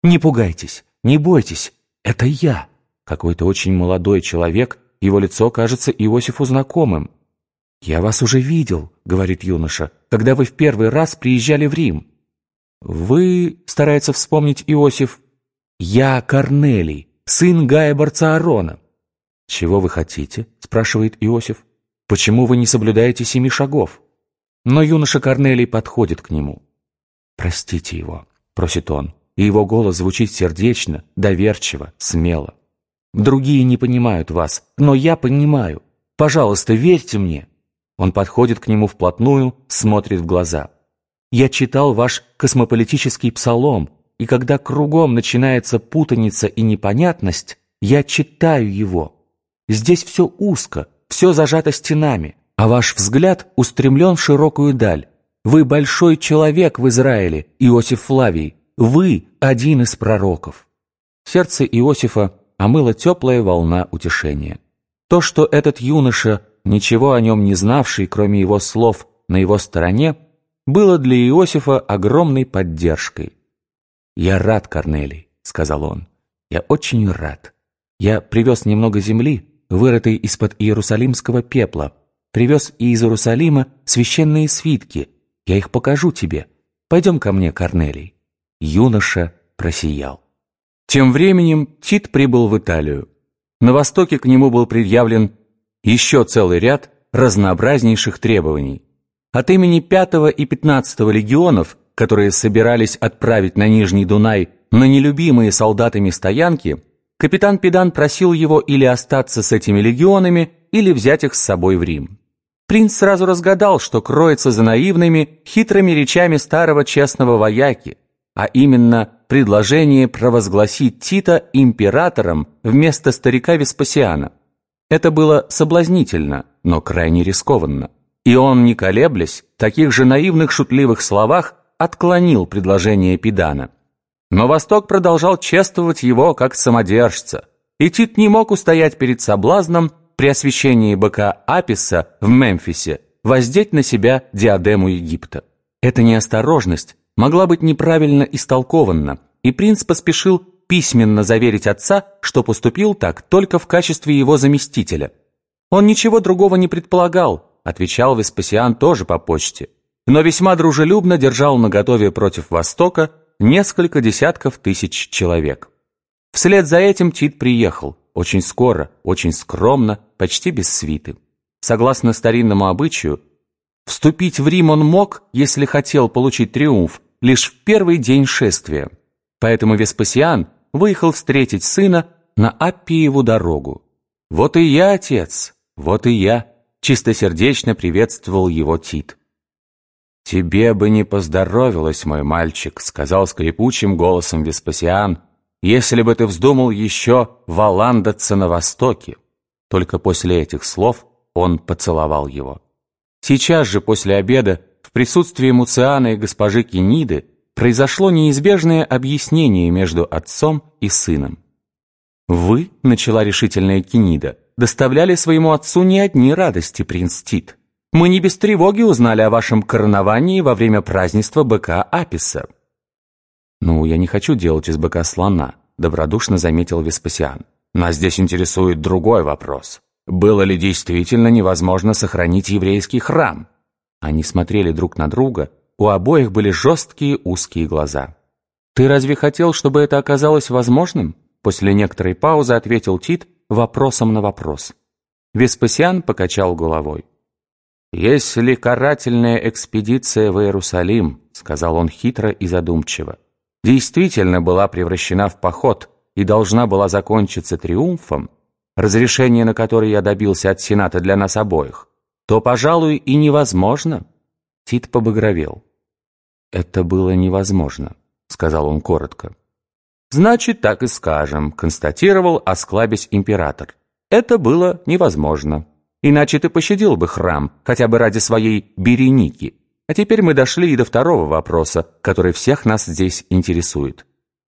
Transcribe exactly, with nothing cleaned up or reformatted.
Не пугайтесь, не бойтесь, это я. Какой-то очень молодой человек, его лицо кажется Иосифу знакомым. «Я вас уже видел», — говорит юноша, «когда вы в первый раз приезжали в Рим». «Вы», — старается вспомнить Иосиф, «я Корнелий, сын Гая Барцаарона». «Чего вы хотите?» — спрашивает Иосиф. «Почему вы не соблюдаете семи шагов?» Но юноша Корнелий подходит к нему. «Простите его», — просит он, и его голос звучит сердечно, доверчиво, смело. «Другие не понимают вас, но я понимаю. Пожалуйста, верьте мне». Он подходит к нему вплотную, смотрит в глаза. «Я читал ваш космополитический псалом, и когда кругом начинается путаница и непонятность, я читаю его. Здесь все узко, все зажато стенами, а ваш взгляд устремлен в широкую даль. Вы большой человек в Израиле, Иосиф Флавий, вы один из пророков». Сердце Иосифа омыла теплая волна утешения. То, что этот юноша, ничего о нем не знавший, кроме его слов, на его стороне, было для Иосифа огромной поддержкой. «Я рад, Корнелий», — сказал он, — «я очень рад. Я привез немного земли, вырытой из-под иерусалимского пепла, привез и из Иерусалима священные свитки. Я их покажу тебе. Пойдем ко мне, Корнелий». Юноша просиял. Тем временем Тит прибыл в Италию. На востоке к нему был предъявлен еще целый ряд разнообразнейших требований. От имени пятого и пятнадцатого легионов, которые собирались отправить на Нижний Дунай на нелюбимые солдатами стоянки, капитан Педан просил его или остаться с этими легионами, или взять их с собой в Рим. Принц сразу разгадал, что кроется за наивными, хитрыми речами старого честного вояки, а именно предложение провозгласить Тита императором вместо старика Веспасиана. Это было соблазнительно, но крайне рискованно. И он, не колеблясь, в таких же наивных шутливых словах отклонил предложение Педана. Но Восток продолжал чествовать его как самодержца, и Тит не мог устоять перед соблазном при освящении быка Аписа в Мемфисе воздеть на себя диадему Египта. Эта неосторожность могла быть неправильно истолкована, и принц поспешил письменно заверить отца, что поступил так только в качестве его заместителя. «Он ничего другого не предполагал», — отвечал Веспасиан тоже по почте, но весьма дружелюбно держал наготове против Востока несколько десятков тысяч человек. Вслед за этим Тит приехал, очень скоро, очень скромно, почти без свиты. Согласно старинному обычаю, вступить в Рим он мог, если хотел получить триумф, лишь в первый день шествия. Поэтому Веспасиан выехал встретить сына на Аппиеву дорогу. «Вот и я, отец, вот и я», — чистосердечно приветствовал его Тит. «Тебе бы не поздоровилось, мой мальчик», — сказал скрипучим голосом Веспасиан, «если бы ты вздумал еще валандаться на Востоке». Только после этих слов он поцеловал его. Сейчас же после обеда в присутствии Муциана и госпожи Кениды произошло неизбежное объяснение между отцом и сыном. «Вы, — начала решительная Кенида, — доставляли своему отцу не одни радости, принц Тит. Мы не без тревоги узнали о вашем короновании во время празднества быка Аписа». «Ну, я не хочу делать из быка слона», — добродушно заметил Веспасиан. «Нас здесь интересует другой вопрос. Было ли действительно невозможно сохранить еврейский храм?» Они смотрели друг на друга, у обоих были жесткие узкие глаза. «Ты разве хотел, чтобы это оказалось возможным?» После некоторой паузы ответил Тит вопросом на вопрос. Веспасиан покачал головой. «Если карательная экспедиция в Иерусалим, — сказал он хитро и задумчиво, — действительно была превращена в поход и должна была закончиться триумфом, разрешение на которое я добился от Сената для нас обоих, то, пожалуй, и невозможно». Тит побагровел. «Это было невозможно», — сказал он коротко. «Значит, так и скажем», — констатировал, осклабясь император. «Это было невозможно. Иначе ты пощадил бы храм, хотя бы ради своей Береники. А теперь мы дошли и до второго вопроса, который всех нас здесь интересует.